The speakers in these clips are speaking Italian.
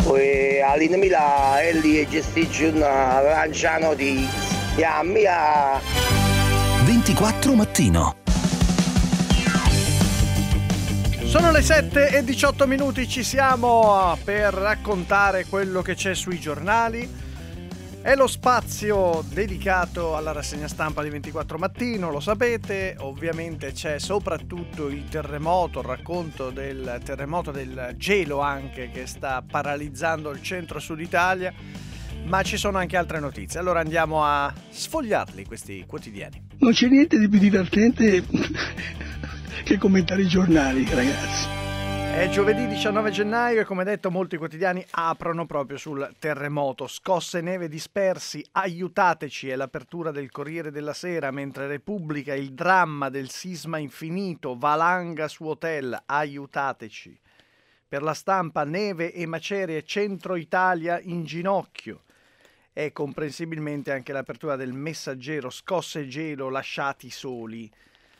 e all'inizio Ellie gestisce una lancia notizia a mia 24 mattino. Sono le 7:18, ci siamo per raccontare quello che c'è sui giornali. È lo spazio dedicato alla rassegna stampa di 24 mattino, lo sapete. Ovviamente c'è soprattutto il terremoto, il racconto del terremoto, del gelo anche, che sta paralizzando il centro-sud Italia, ma ci sono anche altre notizie. Allora andiamo a sfogliarli questi quotidiani. Non c'è niente di più divertente che commentare i giornali, ragazzi. È giovedì 19 gennaio e come detto molti quotidiani aprono proprio sul terremoto. Scosse e neve dispersi, aiutateci, è l'apertura del Corriere della Sera, mentre Repubblica il dramma del sisma infinito, valanga su hotel, aiutateci. Per La Stampa neve e macerie, centro Italia in ginocchio. E comprensibilmente anche l'apertura del Messaggero, scosse e gelo, lasciati soli.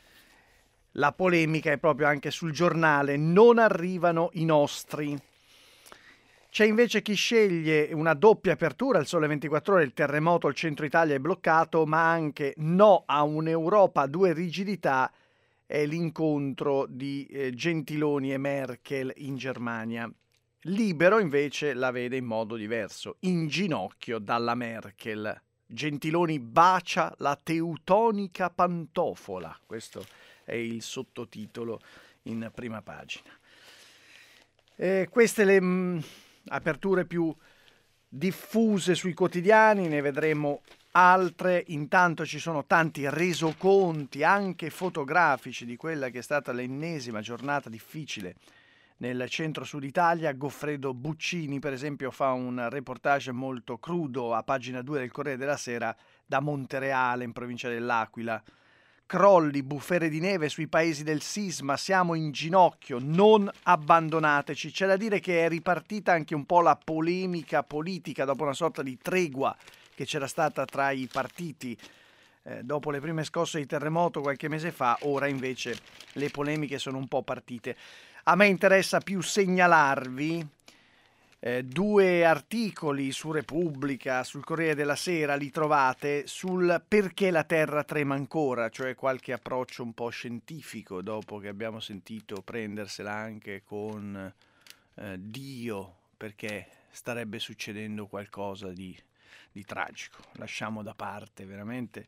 La polemica è proprio anche sul giornale, non arrivano i nostri. C'è invece chi sceglie una doppia apertura, il Sole 24 Ore, il terremoto, il centro Italia è bloccato, ma anche no a un'Europa a due rigidità, è l'incontro di Gentiloni e Merkel in Germania. Libero invece la vede in modo diverso, in ginocchio dalla Merkel. Gentiloni bacia la teutonica pantofola, questo è il sottotitolo in prima pagina. Queste le aperture più diffuse sui quotidiani, ne vedremo altre. Intanto ci sono tanti resoconti anche fotografici di quella che è stata l'ennesima giornata difficile nel centro-sud Italia. Goffredo Buccini, per esempio, fa un reportage molto crudo a pagina 2 del Corriere della Sera da Montereale, in provincia dell'Aquila. Crolli, bufere di neve sui paesi del sisma, siamo in ginocchio, non abbandonateci. C'è da dire che è ripartita anche un po' la polemica politica dopo una sorta di tregua che c'era stata tra i partiti dopo le prime scosse di terremoto qualche mese fa. Ora invece le polemiche sono un po' partite. A me interessa più segnalarvi due articoli su Repubblica, sul Corriere della Sera, li trovate, sul perché la Terra trema ancora, cioè qualche approccio un po' scientifico dopo che abbiamo sentito prendersela anche con Dio, perché starebbe succedendo qualcosa di tragico. Lasciamo da parte veramente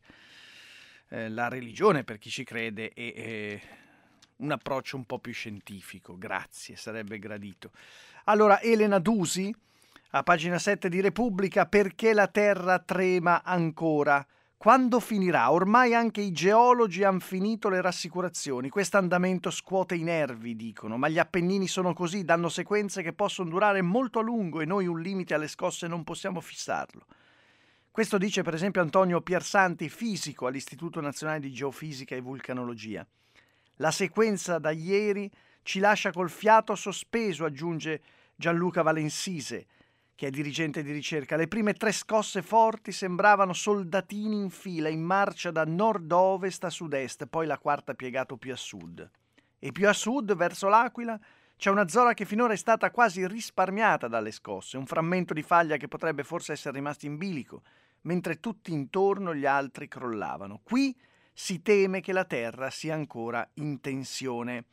la religione per chi ci crede e un approccio un po' più scientifico, grazie, sarebbe gradito. Allora, Elena Dusi, a pagina 7 di Repubblica, perché la Terra trema ancora? Quando finirà? Ormai anche i geologi hanno finito le rassicurazioni. Questo andamento scuote i nervi, dicono, ma gli Appennini sono così, danno sequenze che possono durare molto a lungo e noi un limite alle scosse non possiamo fissarlo. Questo dice per esempio Antonio Piersanti, fisico all'Istituto Nazionale di Geofisica e Vulcanologia. La sequenza da ieri ci lascia col fiato sospeso, aggiunge Gianluca Valensise, che è dirigente di ricerca. Le prime 3 scosse forti sembravano soldatini in fila, in marcia da nord-ovest a sud-est, poi la quarta piegato più a sud. E più a sud, verso l'Aquila, c'è una zona che finora è stata quasi risparmiata dalle scosse, un frammento di faglia che potrebbe forse essere rimasto in bilico, mentre tutti intorno gli altri crollavano. Qui si teme che la Terra sia ancora in tensione.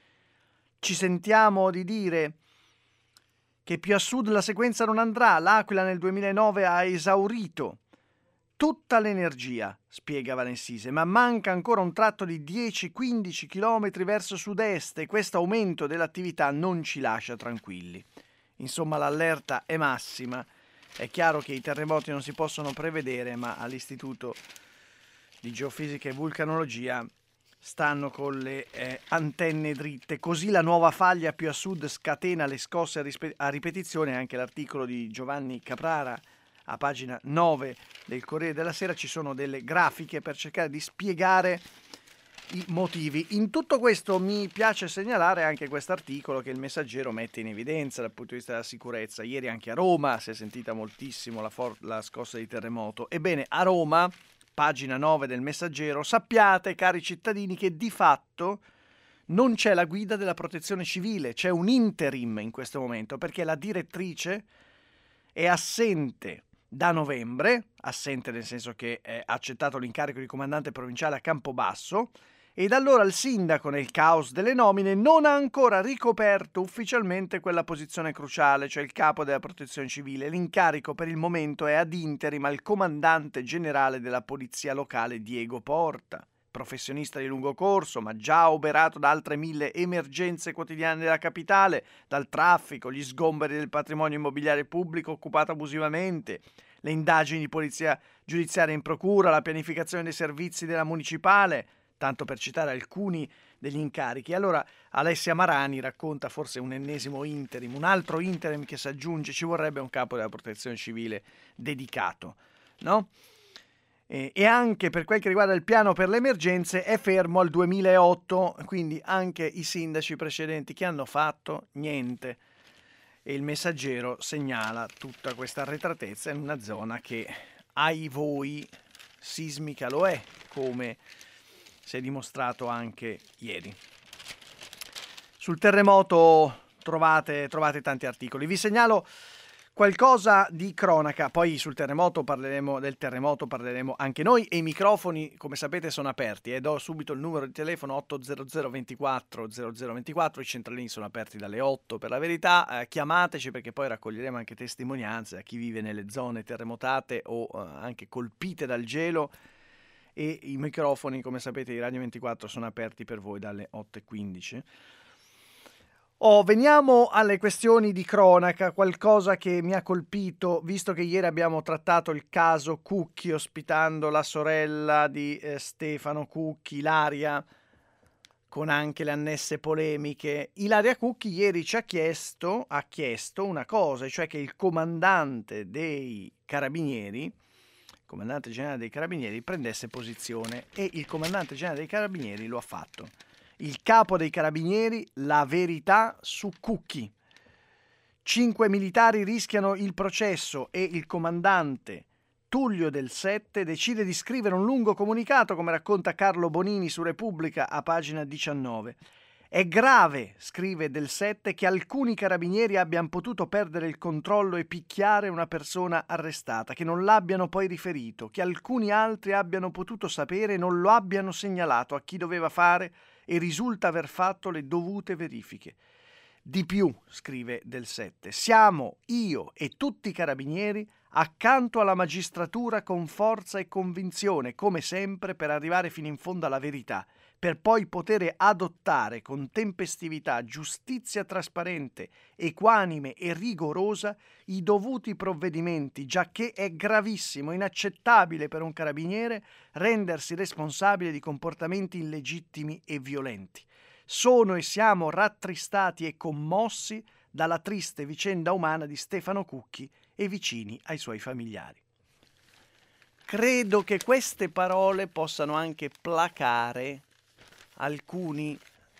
Ci sentiamo di dire che più a sud la sequenza non andrà. L'Aquila nel 2009 ha esaurito tutta l'energia, spiega Valensise, ma manca ancora un tratto di 10-15 km verso sud-est e questo aumento dell'attività non ci lascia tranquilli. Insomma, l'allerta è massima. È chiaro che i terremoti non si possono prevedere, ma all'Istituto di Geofisica e Vulcanologia stanno con le antenne dritte. Così la nuova faglia più a sud scatena le scosse a ripetizione. Anche l'articolo di Giovanni Caprara a pagina 9 del Corriere della Sera, ci sono delle grafiche per cercare di spiegare i motivi. In tutto questo mi piace segnalare anche questo articolo che il Messaggero mette in evidenza dal punto di vista della sicurezza. Ieri anche a Roma si è sentita moltissimo la scossa di terremoto. Ebbene, a Roma, pagina 9 del Messaggero, sappiate, cari cittadini, che di fatto non c'è la guida della protezione civile, c'è un interim in questo momento, perché la direttrice è assente da novembre, assente nel senso che ha accettato l'incarico di comandante provinciale a Campobasso, e da allora il sindaco, nel caos delle nomine, non ha ancora ricoperto ufficialmente quella posizione cruciale, cioè il capo della protezione civile. L'incarico per il momento è ad interim al comandante generale della polizia locale Diego Porta, professionista di lungo corso, ma già operato da altre 1000 emergenze quotidiane della capitale, dal traffico, gli sgomberi del patrimonio immobiliare pubblico occupato abusivamente, le indagini di polizia giudiziaria in procura, la pianificazione dei servizi della municipale, tanto per citare alcuni degli incarichi. Allora Alessia Marani racconta forse un ennesimo interim, un altro interim che si aggiunge, ci vorrebbe un capo della protezione civile dedicato, no? E anche per quel che riguarda il piano per le emergenze è fermo al 2008, quindi anche i sindaci precedenti che hanno fatto niente. E il Messaggero segnala tutta questa arretratezza in una zona che ai voi sismica lo è, come si è dimostrato anche ieri. Sul terremoto trovate tanti articoli. Vi segnalo qualcosa di cronaca, poi sul terremoto parleremo anche noi, e i microfoni, come sapete, sono aperti. Do subito il numero di telefono 800 24 0024, i centralini sono aperti dalle 8 per la verità. Chiamateci, perché poi raccoglieremo anche testimonianze da chi vive nelle zone terremotate o anche colpite dal gelo, e i microfoni, come sapete, di Radio 24 sono aperti per voi dalle 8:15. Veniamo alle questioni di cronaca, qualcosa che mi ha colpito, visto che ieri abbiamo trattato il caso Cucchi, ospitando la sorella di Stefano Cucchi, Ilaria, con anche le annesse polemiche. Ilaria Cucchi ieri ha chiesto una cosa, cioè che il comandante dei carabinieri, il comandante generale dei carabinieri, prendesse posizione, e il comandante generale dei carabinieri lo ha fatto. Il capo dei carabinieri, la verità su Cucchi. 5 militari rischiano il processo, e il comandante Tullio Del Sette decide di scrivere un lungo comunicato, come racconta Carlo Bonini su Repubblica a pagina 19. È grave, scrive Del Sette, che alcuni carabinieri abbiano potuto perdere il controllo e picchiare una persona arrestata, che non l'abbiano poi riferito, che alcuni altri abbiano potuto sapere e non lo abbiano segnalato a chi doveva fare, e risulta aver fatto le dovute verifiche. Di più, scrive Del Sette, siamo io e tutti i carabinieri accanto alla magistratura con forza e convinzione, come sempre, per arrivare fino in fondo alla verità, per poi poter adottare con tempestività, giustizia trasparente, equanime e rigorosa i dovuti provvedimenti, giacché è gravissimo, inaccettabile per un carabiniere rendersi responsabile di comportamenti illegittimi e violenti. Sono e siamo rattristati e commossi dalla triste vicenda umana di Stefano Cucchi e vicini ai suoi familiari. Credo che queste parole possano anche placare alcuni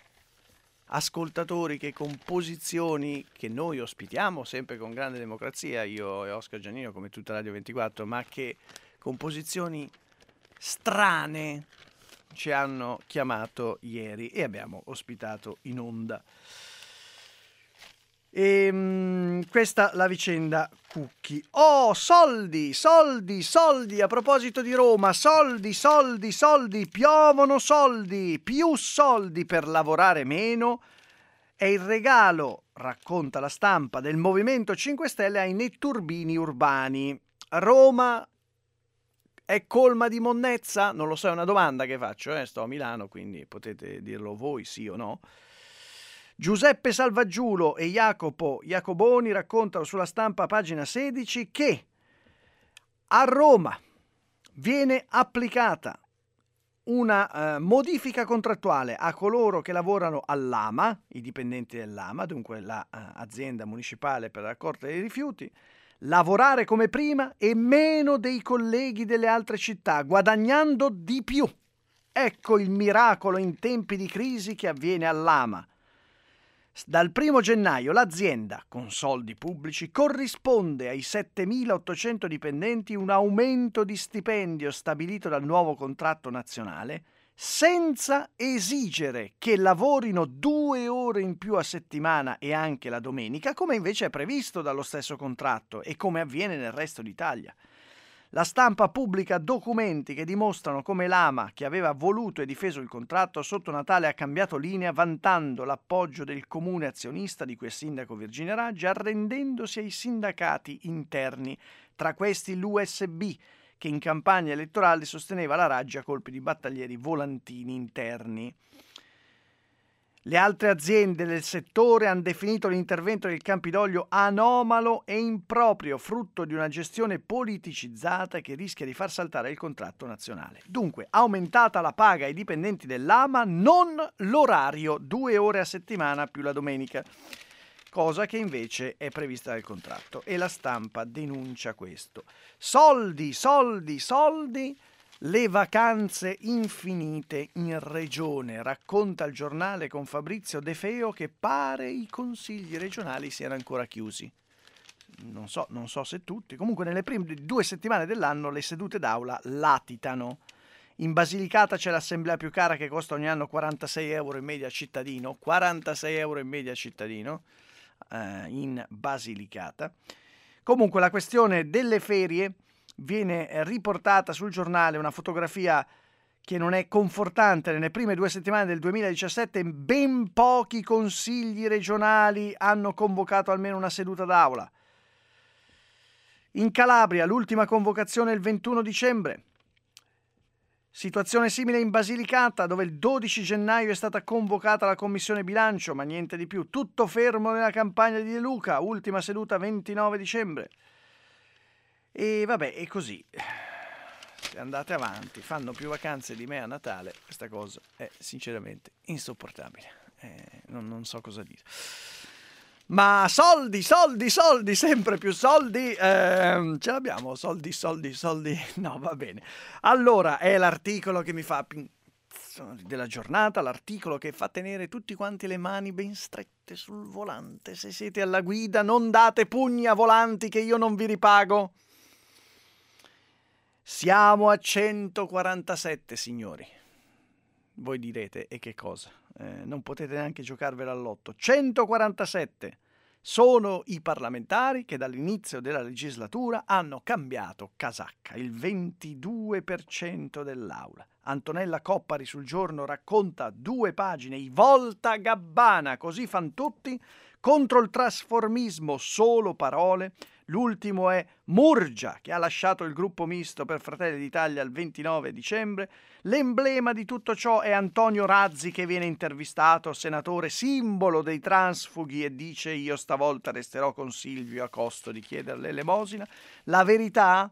ascoltatori che, con posizioni che noi ospitiamo sempre con grande democrazia, io e Oscar Giannino come tutta Radio 24, ma che con posizioni strane ci hanno chiamato ieri e abbiamo ospitato in onda. Questa la vicenda Cucchi. Soldi, a proposito di Roma, soldi, piovono soldi, più soldi per lavorare meno. È il regalo, racconta La Stampa, del Movimento 5 Stelle ai netturbini urbani. Roma è colma di monnezza? Non lo so, è una domanda che faccio, sto a Milano, quindi potete dirlo voi, sì o no. Giuseppe Salvaggiulo e Jacopo Jacoboni raccontano sulla Stampa, pagina 16, che a Roma viene applicata una modifica contrattuale a coloro che lavorano all'AMA, i dipendenti dell'AMA, dunque l'azienda municipale per la raccolta dei rifiuti, lavorare come prima e meno dei colleghi delle altre città, guadagnando di più. Ecco il miracolo in tempi di crisi che avviene all'AMA. Dal 1 gennaio l'azienda, con soldi pubblici, corrisponde ai 7.800 dipendenti un aumento di stipendio stabilito dal nuovo contratto nazionale senza esigere che lavorino 2 ore in più a settimana e anche la domenica, come invece è previsto dallo stesso contratto e come avviene nel resto d'Italia. La stampa pubblica documenti che dimostrano come l'AMA, che aveva voluto e difeso il contratto sotto Natale, ha cambiato linea vantando l'appoggio del comune azionista di cui è sindaco Virginia Raggi, arrendendosi ai sindacati interni, tra questi l'USB, che in campagna elettorale sosteneva la Raggi a colpi di battaglieri volantini interni. Le altre aziende del settore hanno definito l'intervento del Campidoglio anomalo e improprio, frutto di una gestione politicizzata che rischia di far saltare il contratto nazionale. Dunque, aumentata la paga ai dipendenti dell'AMA, non l'orario, 2 ore a settimana più la domenica, cosa che invece è prevista dal contratto, e la stampa denuncia questo. Soldi, soldi, soldi. Le vacanze infinite in regione, racconta il giornale con Fabrizio De Feo che pare i consigli regionali siano ancora chiusi. Non so se tutti, comunque nelle prime 2 settimane dell'anno le sedute d'aula latitano. In Basilicata c'è l'assemblea più cara che costa ogni anno 46 euro in media cittadino, 46 euro in media cittadino in Basilicata. Comunque la questione delle ferie viene riportata sul giornale, una fotografia che non è confortante. Nelle prime 2 settimane del 2017 ben pochi consigli regionali hanno convocato almeno una seduta d'aula. In Calabria l'ultima convocazione è il 21 dicembre. Situazione simile in Basilicata, dove il 12 gennaio è stata convocata la commissione bilancio, ma niente di più. Tutto fermo nella campagna di De Luca, ultima seduta 29 dicembre. E vabbè, è così. Se andate avanti, fanno più vacanze di me a Natale, questa cosa è sinceramente insopportabile. Non so cosa dire. Ma soldi, soldi, soldi, sempre più soldi. Ce l'abbiamo, soldi, soldi, soldi. No, va bene. Allora, è l'articolo che mi fa della giornata, l'articolo che fa tenere tutti quanti le mani ben strette sul volante. Se siete alla guida, non date pugni a volanti che io non vi ripago. Siamo a 147, signori. Voi direte, e che cosa? Non potete neanche giocarvela all'otto. 147 sono i parlamentari che dall'inizio della legislatura hanno cambiato casacca, il 22% dell'aula. Antonella Coppari sul Giorno racconta 2 pagine, i volta gabbana, così fan tutti, contro il trasformismo, solo parole. L'ultimo è Murgia, che ha lasciato il gruppo misto per Fratelli d'Italia il 29 dicembre. L'emblema di tutto ciò è Antonio Razzi, che viene intervistato, senatore simbolo dei transfughi, e dice: io stavolta resterò con Silvio a costo di chiederle l'elemosina. La verità,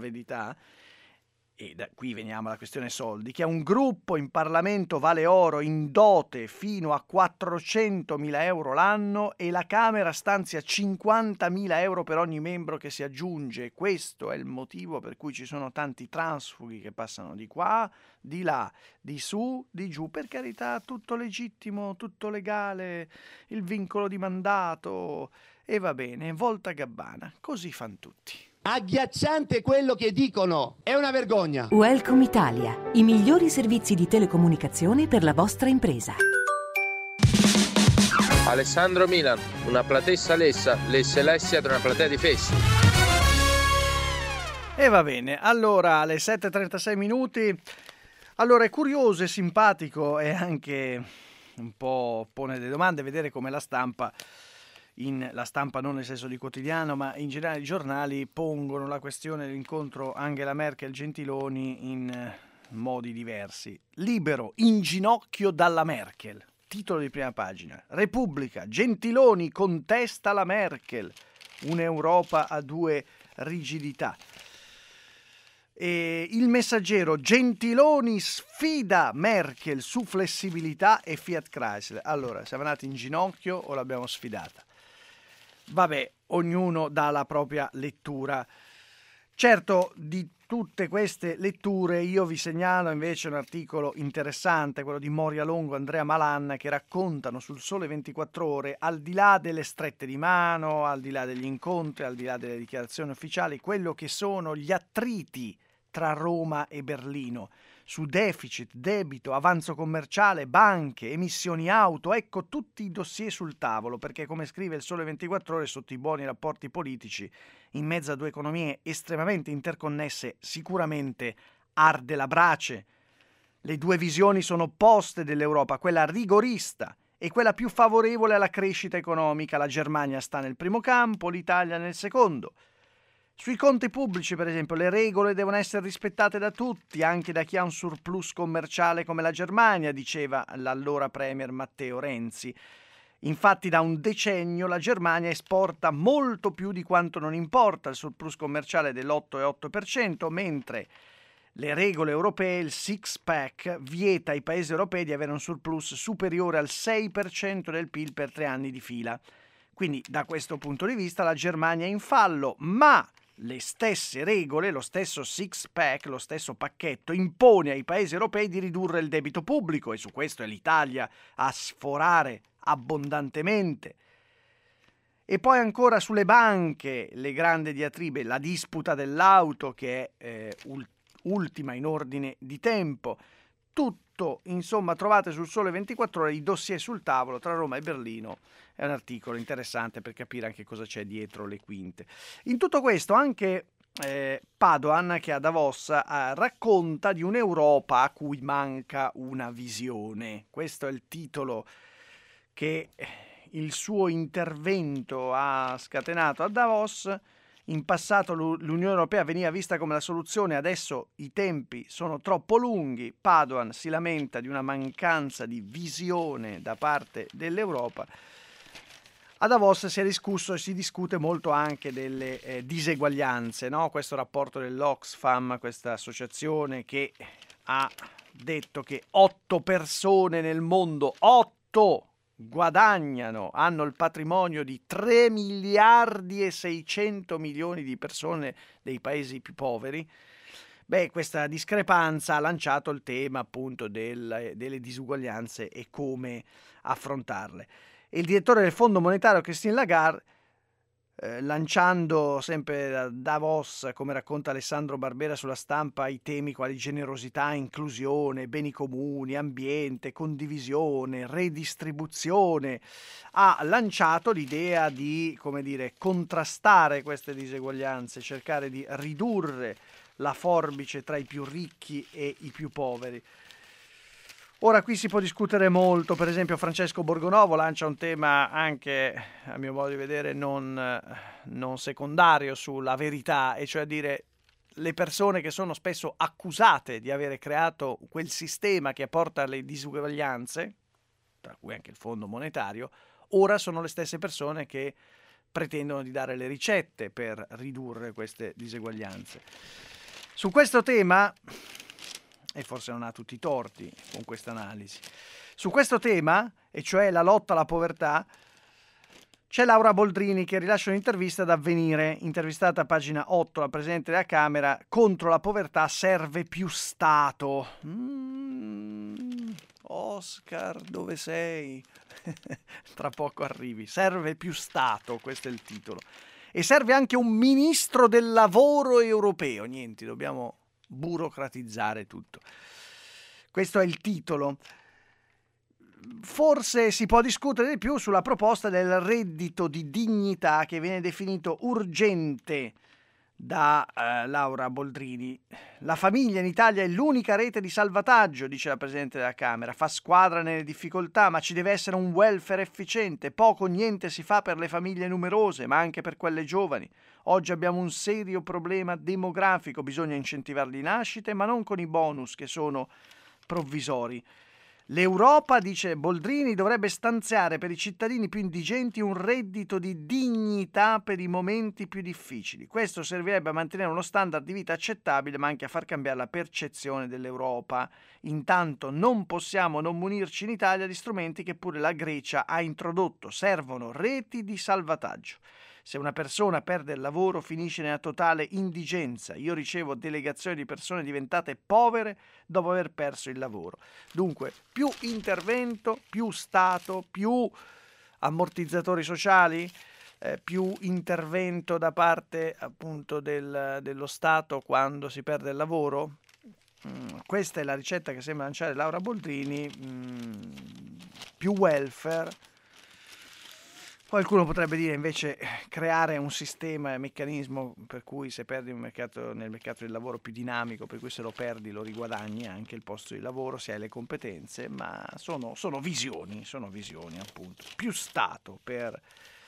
e da qui veniamo alla questione soldi, che un gruppo in Parlamento vale oro in dote fino a 400.000 euro l'anno e la Camera stanzia 50.000 euro per ogni membro che si aggiunge. Questo è il motivo per cui ci sono tanti transfughi che passano di qua, di là, di su, di giù. Per carità, tutto legittimo, tutto legale, il vincolo di mandato, e va bene, volta gabbana, così fan tutti. Agghiacciante quello che dicono, è una vergogna. Welcome Italia, i migliori servizi di telecomunicazione per la vostra impresa. Alessandro Milan, una platessa lessa, lesse lessi ad una platea di fessi. E va bene, allora alle 7:36 minuti. Allora è curioso e simpatico e anche un po' pone delle domande vedere come la stampa non nel senso di quotidiano, ma in generale i giornali pongono la questione dell'incontro Angela Merkel-Gentiloni in modi diversi. Libero, in ginocchio dalla Merkel, titolo di prima pagina. Repubblica, Gentiloni contesta la Merkel, un'Europa a 2 rigidità. E il Messaggero, Gentiloni sfida Merkel su flessibilità e Fiat Chrysler. Allora, siamo andati in ginocchio o l'abbiamo sfidata? Vabbè, ognuno dà la propria lettura. Certo, di tutte queste letture io vi segnalo invece un articolo interessante, quello di Moria Longo e Andrea Malan, che raccontano sul Sole 24 Ore, al di là delle strette di mano, al di là degli incontri, al di là delle dichiarazioni ufficiali, quello che sono gli attriti tra Roma e Berlino. su deficit, debito, avanzo commerciale, banche, emissioni auto. Ecco tutti i dossier sul tavolo, perché come scrive il Sole 24 Ore, sotto i buoni rapporti politici, in mezzo a due economie estremamente interconnesse, sicuramente arde la brace. Le due visioni sono opposte dell'Europa, quella rigorista e quella più favorevole alla crescita economica. La Germania sta nel primo campo, l'Italia nel secondo. Sui conti pubblici, per esempio, le regole devono essere rispettate da tutti, anche da chi ha un surplus commerciale come la Germania, diceva l'allora premier Matteo Renzi. Infatti da un decennio la Germania esporta molto più di quanto non importa, il surplus commerciale dell'8,8%, mentre le regole europee, il six-pack, vieta ai paesi europei di avere un surplus superiore al 6% del PIL per 3 anni di fila. Quindi da questo punto di vista la Germania è in fallo, ma le stesse regole, lo stesso six-pack, lo stesso pacchetto impone ai paesi europei di ridurre il debito pubblico, e su questo è l'Italia a sforare abbondantemente. E poi ancora sulle banche, le grandi diatribe, la disputa dell'auto che è ultima in ordine di tempo. Tutto, insomma, trovate sul Sole 24 Ore i dossier sul tavolo tra Roma e Berlino. È un articolo interessante per capire anche cosa c'è dietro le quinte. In tutto questo anche Padoan, che a Davos racconta di un'Europa a cui manca una visione. Questo è il titolo che il suo intervento ha scatenato a Davos. In passato l'Unione Europea veniva vista come la soluzione, adesso i tempi sono troppo lunghi. Padoan si lamenta di una mancanza di visione da parte dell'Europa. A Davos si è discusso e si discute molto anche delle diseguaglianze, no? Questo rapporto dell'Oxfam, questa associazione che ha detto che 8 persone nel mondo, 8 hanno il patrimonio di 3 miliardi e 600 milioni di persone dei paesi più poveri. Questa discrepanza ha lanciato il tema appunto delle disuguaglianze e come affrontarle. E il direttore del Fondo Monetario Christine Lagarde, lanciando sempre da Davos, come racconta Alessandro Barbera sulla Stampa, i temi quali generosità, inclusione, beni comuni, ambiente, condivisione, redistribuzione, ha lanciato l'idea di, come dire, contrastare queste diseguaglianze, cercare di ridurre la forbice tra i più ricchi e i più poveri. Ora qui si può discutere molto, per esempio Francesco Borgonovo lancia un tema anche, a mio modo di vedere, non secondario sulla verità, e cioè a dire le persone che sono spesso accusate di avere creato quel sistema che porta alle disuguaglianze, tra cui anche il Fondo Monetario, ora sono le stesse persone che pretendono di dare le ricette per ridurre queste diseguaglianze. Su questo tema, e forse non ha tutti i torti con questa analisi, su questo tema, e cioè la lotta alla povertà, c'è Laura Boldrini che rilascia un'intervista ad Avvenire, intervistata a pagina 8, la Presidente della Camera: contro la povertà serve più Stato. Oscar, dove sei? Tra poco arrivi. Serve più Stato, questo è il titolo. E serve anche un ministro del lavoro europeo. Niente, dobbiamo burocratizzare tutto. Questo è il titolo. Forse si può discutere di più sulla proposta del reddito di dignità che viene definito urgente da Laura Boldrini. La famiglia in Italia è l'unica rete di salvataggio, dice la Presidente della Camera, fa squadra nelle difficoltà, ma ci deve essere un welfare efficiente. Poco o niente si fa per le famiglie numerose, ma anche per quelle giovani. Oggi abbiamo un serio problema demografico, bisogna incentivare le nascite, ma non con i bonus che sono provvisori. L'Europa, dice Boldrini, dovrebbe stanziare per i cittadini più indigenti un reddito di dignità per i momenti più difficili. Questo servirebbe a mantenere uno standard di vita accettabile, ma anche a far cambiare la percezione dell'Europa. Intanto non possiamo non munirci in Italia di strumenti che pure la Grecia ha introdotto. Servono reti di salvataggio. Se una persona perde il lavoro, finisce nella totale indigenza. Io ricevo delegazioni di persone diventate povere dopo aver perso il lavoro. Dunque, più intervento, più Stato, più ammortizzatori sociali, più intervento da parte appunto dello Stato quando si perde il lavoro. questa è la ricetta che sembra lanciare Laura Boldrini, più welfare. Qualcuno potrebbe dire invece creare un sistema e meccanismo per cui se perdi nel mercato del lavoro più dinamico, per cui se lo perdi lo riguadagni anche il posto di lavoro se hai le competenze, ma sono visioni appunto. Più Stato per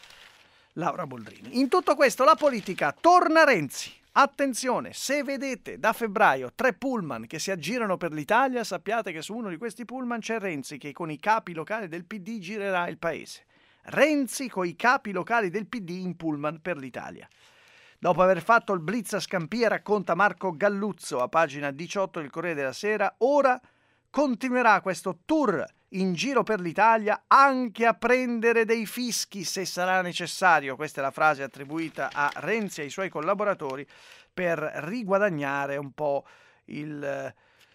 Laura Boldrini. In tutto questo la politica torna Renzi. Attenzione, se vedete da febbraio 3 pullman che si aggirano per l'Italia, sappiate che su uno di questi pullman c'è Renzi che con i capi locali del PD girerà il paese. Renzi con i capi locali del PD in pullman per l'Italia. Dopo aver fatto il blitz a Scampia, racconta Marco Galluzzo a pagina 18 del Corriere della Sera, ora continuerà questo tour in giro per l'Italia anche a prendere dei fischi se sarà necessario. Questa è la frase attribuita a Renzi e ai suoi collaboratori per riguadagnare un po' il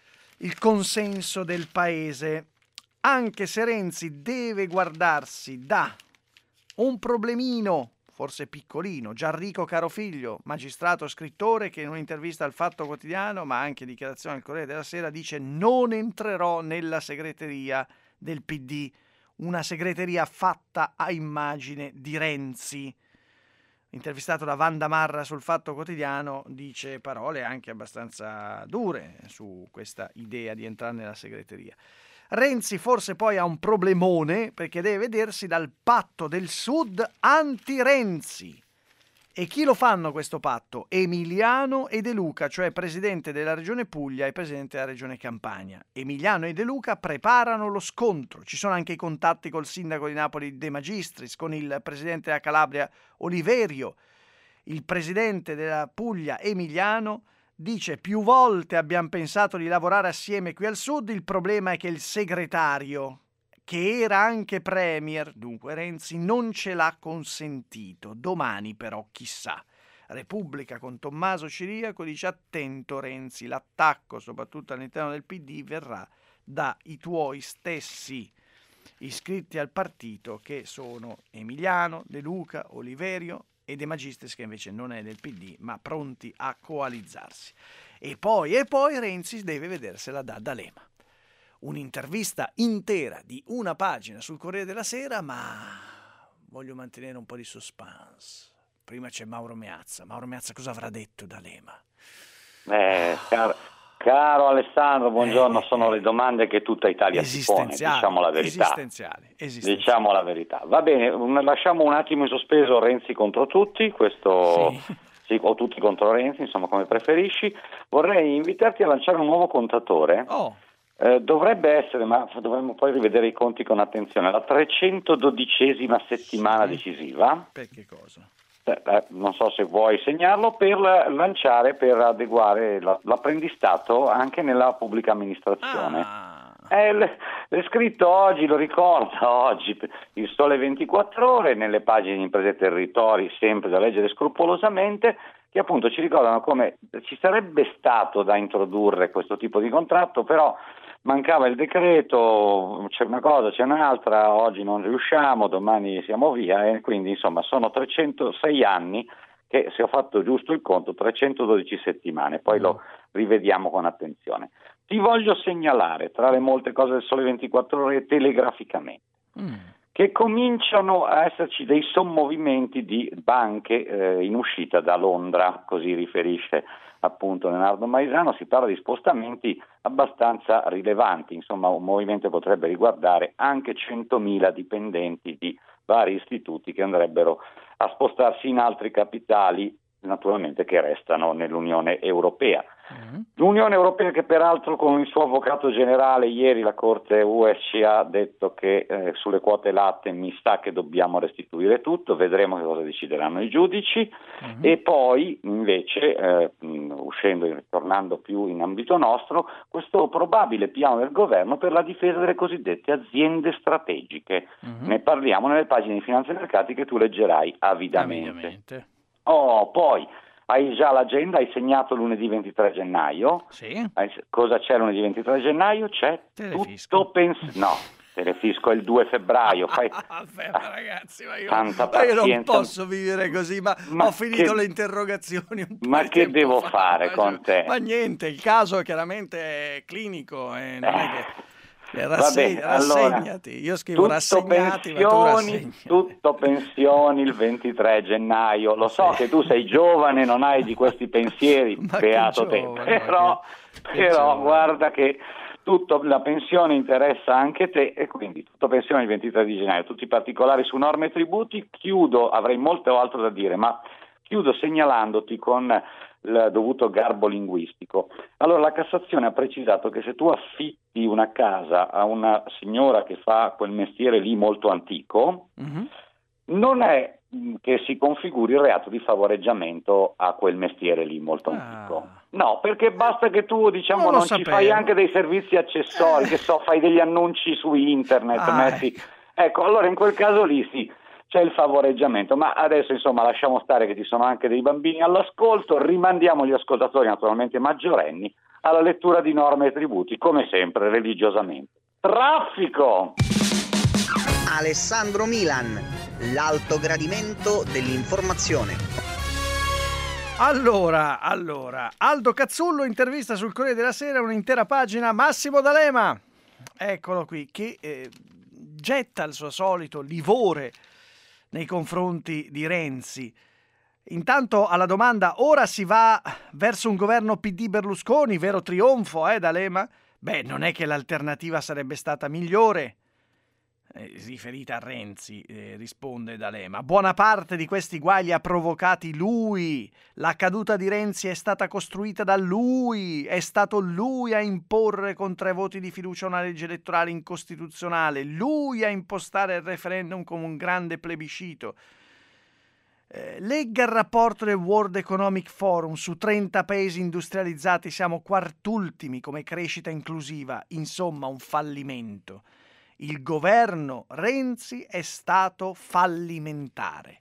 consenso del paese. Anche se Renzi deve guardarsi da un problemino, forse piccolino, Gianrico Carofiglio, magistrato scrittore che in un'intervista al Fatto Quotidiano, ma anche dichiarazione al Corriere della Sera, dice: non entrerò nella segreteria del PD, una segreteria fatta a immagine di Renzi. Intervistato da Wanda Marra sul Fatto Quotidiano, dice parole anche abbastanza dure su questa idea di entrare nella segreteria. Renzi forse poi ha un problemone perché deve vedersi dal patto del Sud anti-Renzi. E chi lo fanno questo patto? Emiliano e De Luca, cioè presidente della regione Puglia e presidente della regione Campania. Emiliano e De Luca preparano lo scontro. Ci sono anche i contatti col sindaco di Napoli De Magistris, con il presidente della Calabria Oliverio. Il presidente della Puglia Emiliano dice: più volte abbiamo pensato di lavorare assieme qui al Sud, il problema è che il segretario, che era anche premier, dunque Renzi, non ce l'ha consentito. Domani però chissà. Repubblica con Tommaso Ciriaco dice: attento Renzi, l'attacco soprattutto all'interno del PD verrà dai tuoi stessi iscritti al partito, che sono Emiliano, De Luca, Oliverio e De Magistris, che invece non è del PD ma pronti a coalizzarsi. E poi Renzi deve vedersela da D'Alema. Un'intervista intera di una pagina sul Corriere della Sera, ma voglio mantenere un po' di suspense. Prima c'è Mauro Meazza. Mauro Meazza, cosa avrà detto D'Alema? Caro Alessandro, buongiorno. Sono le domande che tutta Italia si pone, diciamo la verità. Esistenziali. Diciamo la verità. Va bene, lasciamo un attimo in sospeso Renzi contro tutti, questo sì, o tutti contro Renzi, insomma come preferisci. Vorrei invitarti a lanciare un nuovo contatore. Dovrebbe essere, ma dovremmo poi rivedere i conti con attenzione, la 312esima settimana decisiva. Per che cosa? Non so se vuoi segnarlo, per lanciare, per adeguare l'apprendistato anche nella pubblica amministrazione. È scritto oggi, lo ricordo oggi, il Sole 24 Ore, nelle pagine di Imprese e Territori, sempre da leggere scrupolosamente, che appunto ci ricordano come ci sarebbe stato da introdurre questo tipo di contratto, però mancava il decreto, c'è una cosa, c'è un'altra, oggi non riusciamo, domani siamo via, e quindi insomma sono 306 anni che, se ho fatto giusto il conto, 312 settimane, poi lo rivediamo con attenzione. Ti voglio segnalare, tra le molte cose del Sole 24 Ore, telegraficamente, che cominciano a esserci dei sommovimenti di banche in uscita da Londra, così riferisce appunto Leonardo Maisano. Si parla di spostamenti abbastanza rilevanti, insomma un movimento potrebbe riguardare anche 100.000 dipendenti di vari istituti che andrebbero a spostarsi in altri capitali, naturalmente, che restano nell'Unione Europea. L'Unione Europea, che peraltro con il suo avvocato generale ieri, la Corte UE, ci ha detto che sulle quote latte mi sa che dobbiamo restituire tutto, vedremo che cosa decideranno i giudici. E poi invece uscendo e ritornando più in ambito nostro, questo probabile piano del governo per la difesa delle cosiddette aziende strategiche. Ne parliamo nelle pagine di Finanza e Mercati che tu leggerai avidamente. Poi hai già l'agenda, hai segnato lunedì 23 gennaio. Sì. Cosa c'è lunedì 23 gennaio? C'è Telefisco. tutto Telefisco è il 2 febbraio. Ragazzi, ma io non posso vivere così, ma ho finito le interrogazioni un po'. Ma che devo fare con te? Ma niente, il caso chiaramente è clinico, non è che... rassegnati, io scrivo rassegnati, ma tu rassegni. Tutto pensioni il 23 gennaio, lo so che tu sei giovane, non hai di questi pensieri, beato te, però guarda che la pensione interessa anche te, e quindi tutto pensione il 23 di gennaio, tutti i particolari su norme e tributi. Chiudo, avrei molto altro da dire, ma chiudo segnalandoti con il dovuto garbo linguistico. Allora, la Cassazione ha precisato che se tu affitti una casa a una signora che fa quel mestiere lì molto antico, non è che si configuri il reato di favoreggiamento a quel mestiere lì molto antico. No, perché basta che tu, diciamo, non ci fai anche dei servizi accessori, che so, fai degli annunci su internet, metti... Ecco, allora in quel caso lì sì, c'è il favoreggiamento, ma adesso insomma lasciamo stare che ci sono anche dei bambini all'ascolto, rimandiamo gli ascoltatori, naturalmente maggiorenni, alla lettura di norme e tributi, come sempre, religiosamente. Traffico! Alessandro Milan, l'alto gradimento dell'informazione. Allora, Aldo Cazzullo intervista sul Corriere della Sera un'intera pagina Massimo D'Alema, eccolo qui, che getta il suo solito livore nei confronti di Renzi. Intanto alla domanda: ora si va verso un governo PD Berlusconi, vero trionfo, D'Alema? Beh, non è che l'alternativa sarebbe stata migliore? Riferita a Renzi, risponde D'Alema. Buona parte di questi guai li ha provocati lui. La caduta di Renzi è stata costruita da lui. È stato lui a imporre con 3 voti di fiducia una legge elettorale incostituzionale. Lui a impostare il referendum come un grande plebiscito. Legga il rapporto del World Economic Forum. Su 30 paesi industrializzati siamo quartultimi come crescita inclusiva. Insomma, un fallimento. Il governo Renzi è stato fallimentare.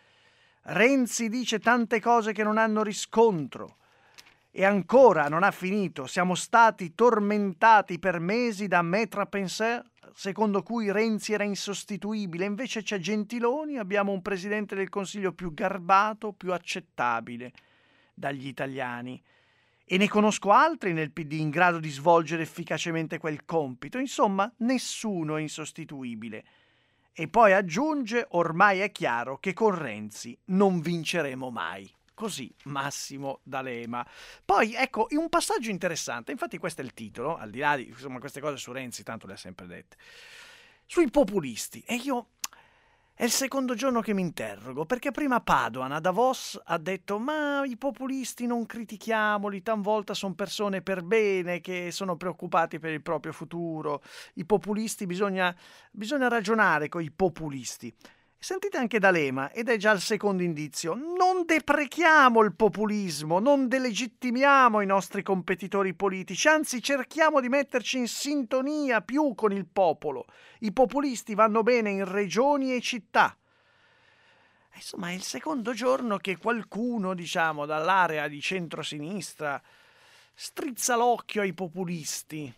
Renzi dice tante cose che non hanno riscontro. E ancora non ha finito. Siamo stati tormentati per mesi da maître à penser, secondo cui Renzi era insostituibile. Invece c'è Gentiloni, abbiamo un presidente del Consiglio più garbato, più accettabile dagli italiani. E ne conosco altri nel PD in grado di svolgere efficacemente quel compito. Insomma, nessuno è insostituibile. E poi aggiunge: ormai è chiaro che con Renzi non vinceremo mai. Così Massimo D'Alema. Poi, ecco, un passaggio interessante, infatti questo è il titolo, al di là di insomma, queste cose su Renzi, tanto le ha sempre dette. Sui populisti. E io... È il secondo giorno che mi interrogo, perché prima Padoan a Davos ha detto: ma i populisti non critichiamoli, talvolta sono persone per bene che sono preoccupati per il proprio futuro. I populisti bisogna ragionare con i populisti. Sentite anche D'Alema, ed è già il secondo indizio: non deprechiamo il populismo, non delegittimiamo i nostri competitori politici, anzi cerchiamo di metterci in sintonia più con il popolo. I populisti vanno bene in regioni e città. Insomma, è il secondo giorno che qualcuno, diciamo, dall'area di centrosinistra strizza l'occhio ai populisti.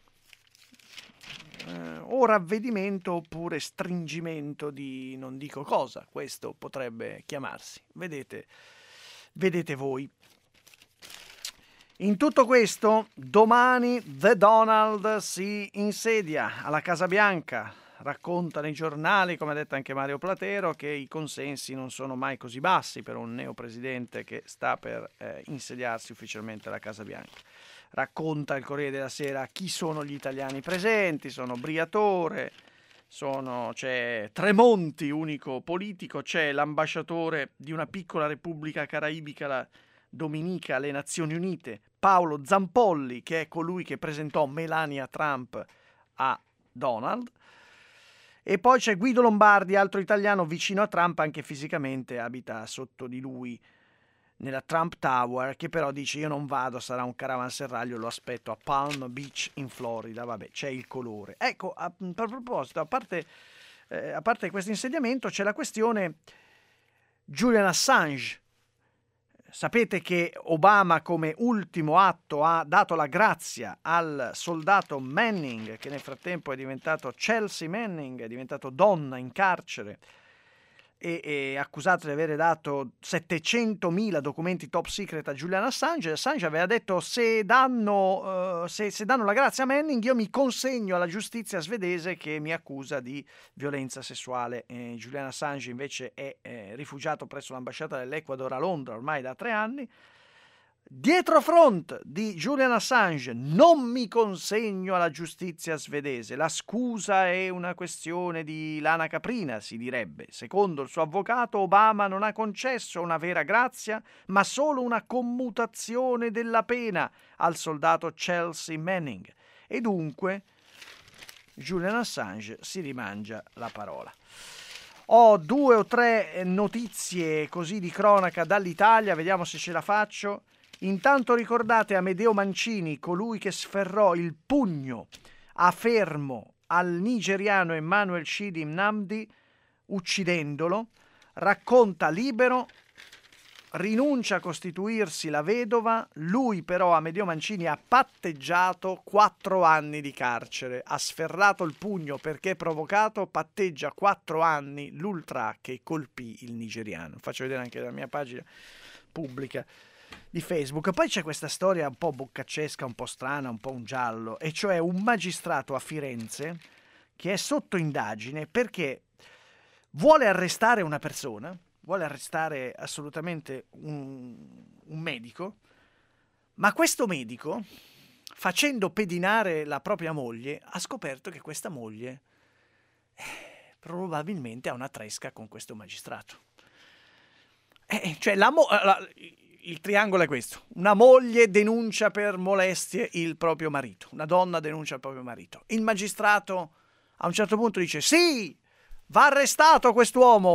O ravvedimento oppure stringimento di non dico cosa, questo potrebbe chiamarsi. Vedete voi. In tutto questo, domani The Donald si insedia alla Casa Bianca. Racconta nei giornali, come ha detto anche Mario Platero, che i consensi non sono mai così bassi per un neopresidente che sta per insediarsi ufficialmente alla Casa Bianca. Racconta il Corriere della Sera chi sono gli italiani presenti: sono Briatore, c'è Tremonti, unico politico, c'è l'ambasciatore di una piccola repubblica caraibica, la Dominica, alle Nazioni Unite, Paolo Zampolli, che è colui che presentò Melania Trump a Donald, e poi c'è Guido Lombardi, altro italiano vicino a Trump, anche fisicamente abita sotto di lui nella Trump Tower, che però dice: io non vado, sarà un caravanserraglio, lo aspetto a Palm Beach in Florida. Vabbè, c'è il colore. Ecco, a proposito, a parte questo insediamento, c'è la questione Julian Assange. Sapete che Obama come ultimo atto ha dato la grazia al soldato Manning, che nel frattempo è diventato Chelsea Manning, è diventato donna in carcere e accusato di avere dato 700.000 documenti top secret a Julian Assange. Assange aveva detto se danno la grazia a Manning io mi consegno alla giustizia svedese che mi accusa di violenza sessuale. Julian Assange invece è rifugiato presso l'ambasciata dell'Ecuador a Londra ormai da 3 anni. Dietro front di Julian Assange: non mi consegno alla giustizia svedese, la scusa è una questione di lana caprina, si direbbe. Secondo il suo avvocato, Obama non ha concesso una vera grazia, ma solo una commutazione della pena al soldato Chelsea Manning. E dunque Julian Assange si rimangia la parola. Ho 2 o 3 notizie così di cronaca dall'Italia, vediamo se ce la faccio. Intanto ricordate Amedeo Mancini, colui che sferrò il pugno a fermo al nigeriano Emmanuel Chidi Nnamdi, uccidendolo. Racconta Libero, rinuncia a costituirsi la vedova, lui però, Amedeo Mancini, ha patteggiato 4 anni di carcere, ha sferrato il pugno perché provocato, patteggia 4 anni l'ultra che colpì il nigeriano. Faccio vedere anche la mia pagina pubblica di Facebook. Poi c'è questa storia un po' boccaccesca, un po' strana, un po' un giallo, e cioè un magistrato a Firenze che è sotto indagine perché vuole arrestare una persona, vuole arrestare assolutamente un medico, ma questo medico, facendo pedinare la propria moglie, ha scoperto che questa moglie probabilmente ha una tresca con questo magistrato. Cioè il triangolo è questo: una moglie denuncia per molestie il proprio marito, una donna denuncia il proprio marito, il magistrato a un certo punto dice sì, va arrestato quest'uomo,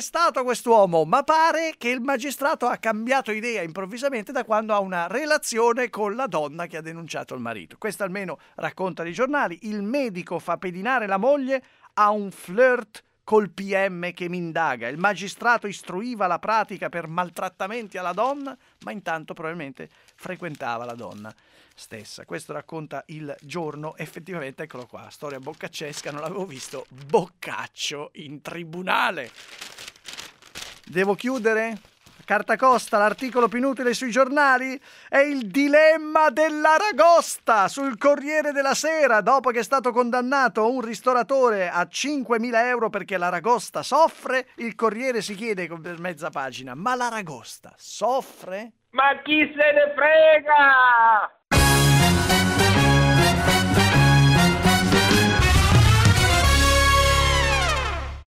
ma pare che il magistrato ha cambiato idea improvvisamente da quando ha una relazione con la donna che ha denunciato il marito. Questo almeno racconta i giornali. Il medico fa pedinare la moglie, ha un flirt col PM che mi indaga. Il magistrato istruiva la pratica per maltrattamenti alla donna, ma intanto probabilmente frequentava la donna stessa. Questo racconta Il Giorno. Effettivamente, eccolo qua, storia boccaccesca, non l'avevo visto. Boccaccio in tribunale. Devo chiudere? Carta costa, l'articolo più inutile sui giornali è il dilemma dell'aragosta sul Corriere della Sera. Dopo che è stato condannato un ristoratore a 5.000 euro perché l'aragosta soffre, il Corriere si chiede per mezza pagina: ma l'aragosta soffre? Ma chi se ne frega?